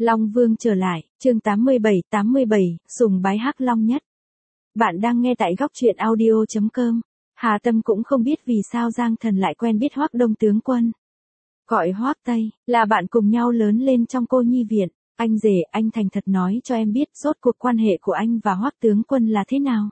Long Vương trở lại, chương 87, sùng bái Hắc Long nhất. Bạn đang nghe tại góc truyện audio.com. Hà Tâm cũng không biết vì sao Giang Thần lại quen biết Hoắc Đông tướng quân. Gọi Hoắc Tây, là bạn cùng nhau lớn lên trong cô nhi viện. Anh rể, anh thành thật nói cho em biết rốt cuộc quan hệ của anh và Hoắc tướng quân là thế nào.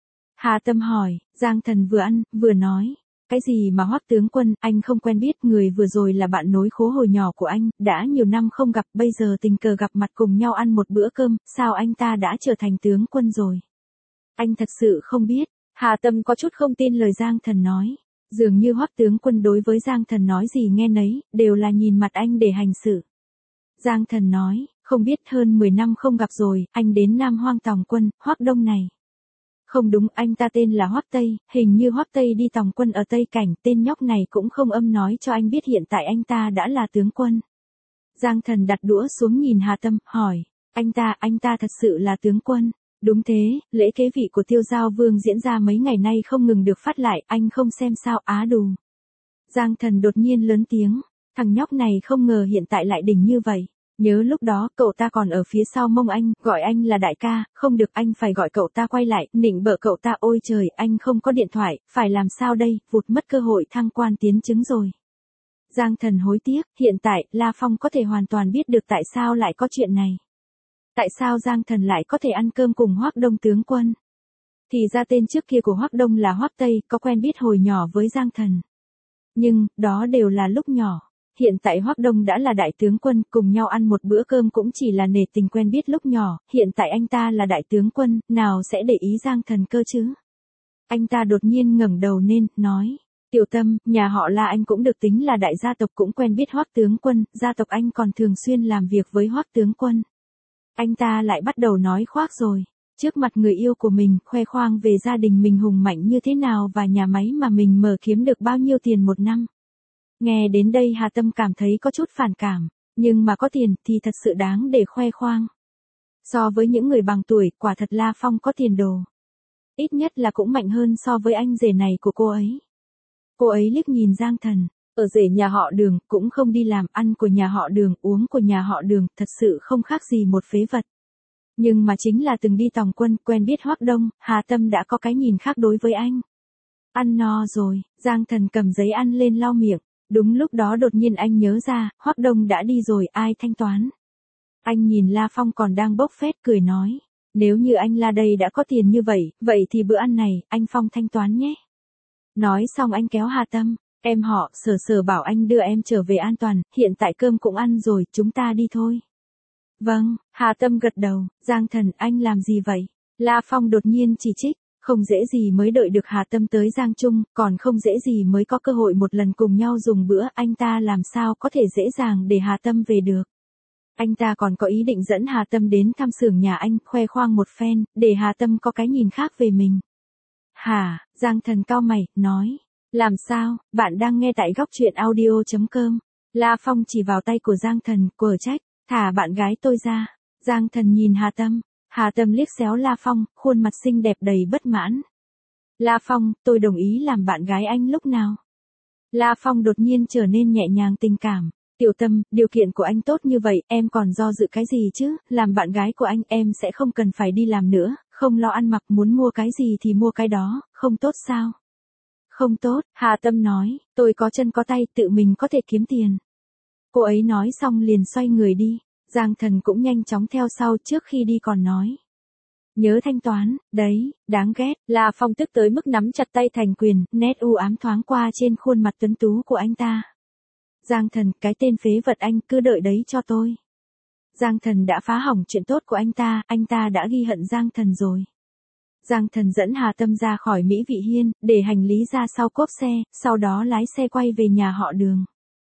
Hà Tâm hỏi, Giang Thần vừa ăn, vừa nói. Cái gì mà Hoắc tướng quân, anh không quen biết, người vừa rồi là bạn nối khố hồi nhỏ của anh, đã nhiều năm không gặp, bây giờ tình cờ gặp mặt cùng nhau ăn một bữa cơm, sao anh ta đã trở thành tướng quân rồi? Anh thật sự không biết. Hà Tâm có chút không tin lời Giang Thần nói. Dường như Hoắc tướng quân đối với Giang Thần nói gì nghe nấy, đều là nhìn mặt anh để hành sự. Giang Thần nói, không biết hơn 10 năm không gặp rồi, anh đến Nam Hoang tòng quân, Hoắc Đông này. Không đúng, anh ta tên là Hoắc Tây, hình như Hoắc Tây đi tòng quân ở Tây Cảnh, tên nhóc này cũng không âm nói cho anh biết hiện tại anh ta đã là tướng quân. Giang Thần đặt đũa xuống nhìn Hà Tâm, hỏi, anh ta thật sự là tướng quân. Đúng thế, lễ kế vị của Tiêu Giao Vương diễn ra mấy ngày nay không ngừng được phát lại, anh không xem sao, á đù. Giang Thần đột nhiên lớn tiếng, thằng nhóc này không ngờ hiện tại lại đỉnh như vậy. Nhớ lúc đó, cậu ta còn ở phía sau mông anh, gọi anh là đại ca, không được, anh phải gọi cậu ta quay lại, nịnh bợ cậu ta, ôi trời, anh không có điện thoại, phải làm sao đây, vụt mất cơ hội thăng quan tiến chứng rồi. Giang Thần hối tiếc, hiện tại, La Phong có thể hoàn toàn biết được tại sao lại có chuyện này. Tại sao Giang Thần lại có thể ăn cơm cùng Hoắc Đông tướng quân? Thì ra tên trước kia của Hoắc Đông là Hoắc Tây, có quen biết hồi nhỏ với Giang Thần. Nhưng, đó đều là lúc nhỏ. Hiện tại Hoắc Đông đã là đại tướng quân, cùng nhau ăn một bữa cơm cũng chỉ là nể tình quen biết lúc nhỏ, hiện tại anh ta là đại tướng quân, nào sẽ để ý Giang Thần cơ chứ? Anh ta đột nhiên ngẩng đầu lên, nói, Tiểu Tâm, nhà họ La anh cũng được tính là đại gia tộc, cũng quen biết Hoắc tướng quân, gia tộc anh còn thường xuyên làm việc với Hoắc tướng quân. Anh ta lại bắt đầu nói khoác rồi, trước mặt người yêu của mình, khoe khoang về gia đình mình hùng mạnh như thế nào và nhà máy mà mình mở kiếm được bao nhiêu tiền một năm. Nghe đến đây Hà Tâm cảm thấy có chút phản cảm, nhưng mà có tiền thì thật sự đáng để khoe khoang. So với những người bằng tuổi, quả thật La Phong có tiền đồ. Ít nhất là cũng mạnh hơn so với anh rể này của cô ấy. Cô ấy liếc nhìn Giang Thần, ở rể nhà họ Đường, cũng không đi làm, ăn của nhà họ Đường, uống của nhà họ Đường, thật sự không khác gì một phế vật. Nhưng mà chính là từng đi tòng quân, quen biết Hoắc Đông, Hà Tâm đã có cái nhìn khác đối với anh. Ăn no rồi, Giang Thần cầm giấy ăn lên lau miệng. Đúng lúc đó đột nhiên anh nhớ ra, Hoắc Đông đã đi rồi, ai thanh toán? Anh nhìn La Phong còn đang bốc phét, cười nói, nếu như anh La đây đã có tiền như vậy, vậy thì bữa ăn này, anh Phong thanh toán nhé. Nói xong anh kéo Hà Tâm, em họ, Sở bảo anh đưa em trở về an toàn, hiện tại cơm cũng ăn rồi, chúng ta đi thôi. Vâng, Hà Tâm gật đầu, Giang Thần, anh làm gì vậy? La Phong đột nhiên chỉ trích. Không dễ gì mới đợi được Hà Tâm tới Giang Trung, còn không dễ gì mới có cơ hội một lần cùng nhau dùng bữa, anh ta làm sao có thể dễ dàng để Hà Tâm về được. Anh ta còn có ý định dẫn Hà Tâm đến thăm xưởng nhà anh, khoe khoang một phen, để Hà Tâm có cái nhìn khác về mình. Hả, Giang Thần cau mày, nói, làm sao, bạn đang nghe tại góc truyện audio.com. La Phong chỉ vào tay của Giang Thần, quở trách, thả bạn gái tôi ra. Giang Thần nhìn Hà Tâm. Hà Tâm liếc xéo La Phong, khuôn mặt xinh đẹp đầy bất mãn. La Phong, tôi đồng ý làm bạn gái anh lúc nào? La Phong đột nhiên trở nên nhẹ nhàng tình cảm. Tiểu Tâm, điều kiện của anh tốt như vậy, em còn do dự cái gì chứ? Làm bạn gái của anh, em sẽ không cần phải đi làm nữa, không lo ăn mặc, muốn mua cái gì thì mua cái đó, không tốt sao? Không tốt, Hà Tâm nói, tôi có chân có tay, tự mình có thể kiếm tiền. Cô ấy nói xong liền xoay người đi. Giang Thần cũng nhanh chóng theo sau, trước khi đi còn nói. Nhớ thanh toán, đấy, đáng ghét. La Phong tức tới mức nắm chặt tay thành quyền, nét u ám thoáng qua trên khuôn mặt tuấn tú của anh ta. Giang Thần, cái tên phế vật, anh cứ đợi đấy cho tôi. Giang Thần đã phá hỏng chuyện tốt của anh ta đã ghi hận Giang Thần rồi. Giang Thần dẫn Hà Tâm ra khỏi Mỹ Vị Hiên, để hành lý ra sau cốp xe, sau đó lái xe quay về nhà họ Đường.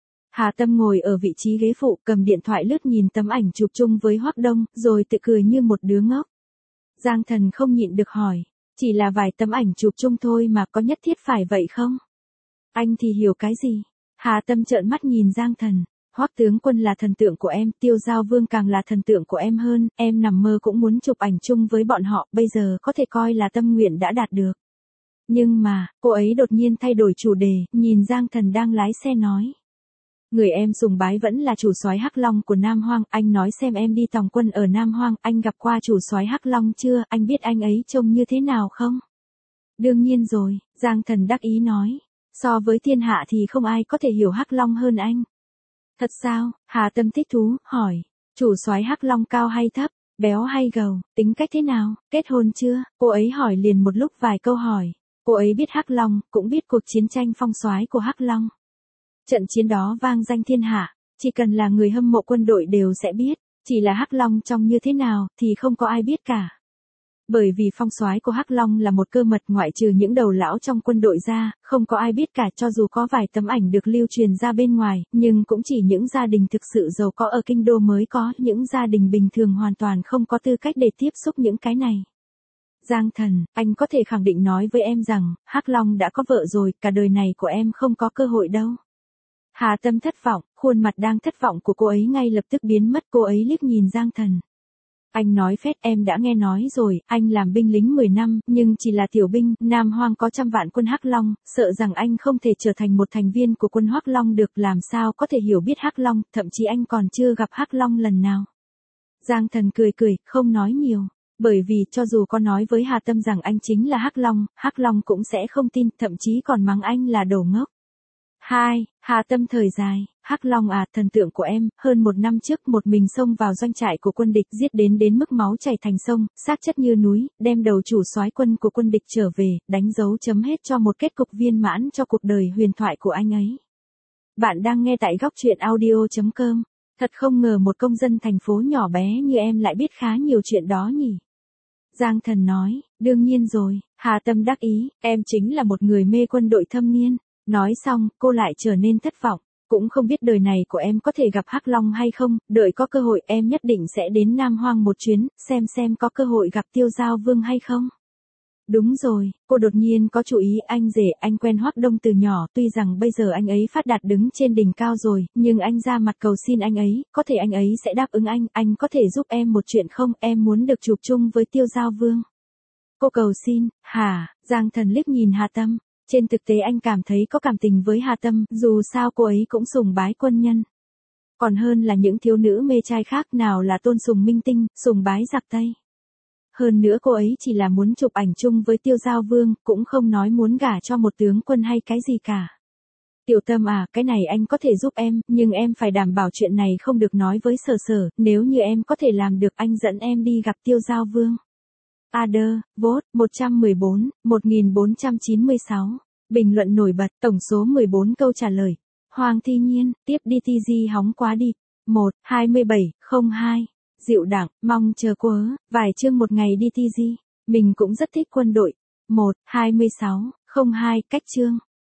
Hà Tâm ngồi ở vị trí ghế phụ, cầm điện thoại lướt nhìn tấm ảnh chụp chung với Hoắc Đông, rồi tự cười như một đứa ngốc. Giang Thần không nhịn được hỏi, chỉ là vài tấm ảnh chụp chung thôi mà có nhất thiết phải vậy không? Anh thì hiểu cái gì? Hà Tâm trợn mắt nhìn Giang Thần, Hoắc tướng quân là thần tượng của em, Tiêu Giao Vương càng là thần tượng của em hơn, em nằm mơ cũng muốn chụp ảnh chung với bọn họ, bây giờ có thể coi là tâm nguyện đã đạt được. Nhưng mà, cô ấy đột nhiên thay đổi chủ đề, nhìn Giang Thần đang lái xe nói. Người em sùng bái vẫn là chủ soái Hắc Long của Nam Hoang, anh nói xem em đi tòng quân ở Nam Hoang, anh gặp qua chủ soái Hắc Long chưa, anh biết anh ấy trông như thế nào không? Đương nhiên rồi, Giang Thần đắc ý nói. So với thiên hạ thì không ai có thể hiểu Hắc Long hơn anh. Thật sao? Hà Tâm thích thú, hỏi. Chủ soái Hắc Long cao hay thấp, béo hay gầy, tính cách thế nào, kết hôn chưa? Cô ấy hỏi liền một lúc vài câu hỏi. Cô ấy biết Hắc Long, cũng biết cuộc chiến tranh phong soái của Hắc Long. Trận chiến đó vang danh thiên hạ, chỉ cần là người hâm mộ quân đội đều sẽ biết, chỉ là Hắc Long trông như thế nào thì không có ai biết cả. Bởi vì phong soái của Hắc Long là một cơ mật, ngoại trừ những đầu lão trong quân đội ra, không có ai biết cả, cho dù có vài tấm ảnh được lưu truyền ra bên ngoài, nhưng cũng chỉ những gia đình thực sự giàu có ở kinh đô mới có, những gia đình bình thường hoàn toàn không có tư cách để tiếp xúc những cái này. Giang Thần, anh có thể khẳng định nói với em rằng, Hắc Long đã có vợ rồi, cả đời này của em không có cơ hội đâu. Hà Tâm thất vọng, khuôn mặt đang thất vọng của cô ấy ngay lập tức biến mất, cô ấy liếc nhìn Giang Thần. Anh nói phét, em đã nghe nói rồi, anh làm binh lính 10 năm, nhưng chỉ là tiểu binh, Nam Hoang có trăm vạn quân Hắc Long, sợ rằng anh không thể trở thành một thành viên của quân Hắc Long được, làm sao có thể hiểu biết Hắc Long, thậm chí anh còn chưa gặp Hắc Long lần nào. Giang Thần cười cười, không nói nhiều, bởi vì cho dù có nói với Hà Tâm rằng anh chính là Hắc Long cũng sẽ không tin, thậm chí còn mắng anh là đồ ngốc. Hà Tâm thời dài, Hắc Long à, thần tượng của em, hơn 1 năm trước một mình xông vào doanh trại của quân địch, giết đến mức máu chảy thành sông, xác chất như núi, đem đầu chủ soái quân của quân địch trở về, đánh dấu chấm hết cho một kết cục viên mãn cho cuộc đời huyền thoại của anh ấy. Bạn đang nghe tại góc truyện audio.com. Thật không ngờ một công dân thành phố nhỏ bé như em lại biết khá nhiều chuyện đó nhỉ. Giang Thần nói, đương nhiên rồi, Hà Tâm đắc ý, em chính là một người mê quân đội thâm niên. Nói xong, cô lại trở nên thất vọng, cũng không biết đời này của em có thể gặp Hắc Long hay không, đợi có cơ hội em nhất định sẽ đến Nam Hoang một chuyến, xem có cơ hội gặp Tiêu Giao Vương hay không. Đúng rồi, cô đột nhiên có chú ý, anh rể, anh quen Hoắc Đông từ nhỏ, tuy rằng bây giờ anh ấy phát đạt đứng trên đỉnh cao rồi, nhưng anh ra mặt cầu xin anh ấy, có thể anh ấy sẽ đáp ứng anh có thể giúp em một chuyện không, em muốn được chụp chung với Tiêu Giao Vương. Cô cầu xin, hả? Giang Thần liếc nhìn Hà Tâm. Trên thực tế anh cảm thấy có cảm tình với Hà Tâm, dù sao cô ấy cũng sùng bái quân nhân. Còn hơn là những thiếu nữ mê trai khác, nào là tôn sùng minh tinh, sùng bái giặc Tây. Hơn nữa cô ấy chỉ là muốn chụp ảnh chung với Tiêu Giao Vương, cũng không nói muốn gả cho một tướng quân hay cái gì cả. Tiểu Tâm à, cái này anh có thể giúp em, nhưng em phải đảm bảo chuyện này không được nói với Sở, nếu như em có thể làm được anh dẫn em đi gặp Tiêu Giao Vương. Adder, vote, 114, 1496. Bình luận nổi bật, tổng số 14 câu trả lời. Hoàng Thi Nhiên, tiếp DTG hóng quá đi. 1, 2702. Dịu đặng, mong chờ quớ, vài chương một ngày DTG. Mình cũng rất thích quân đội. 1, 2602, cách chương.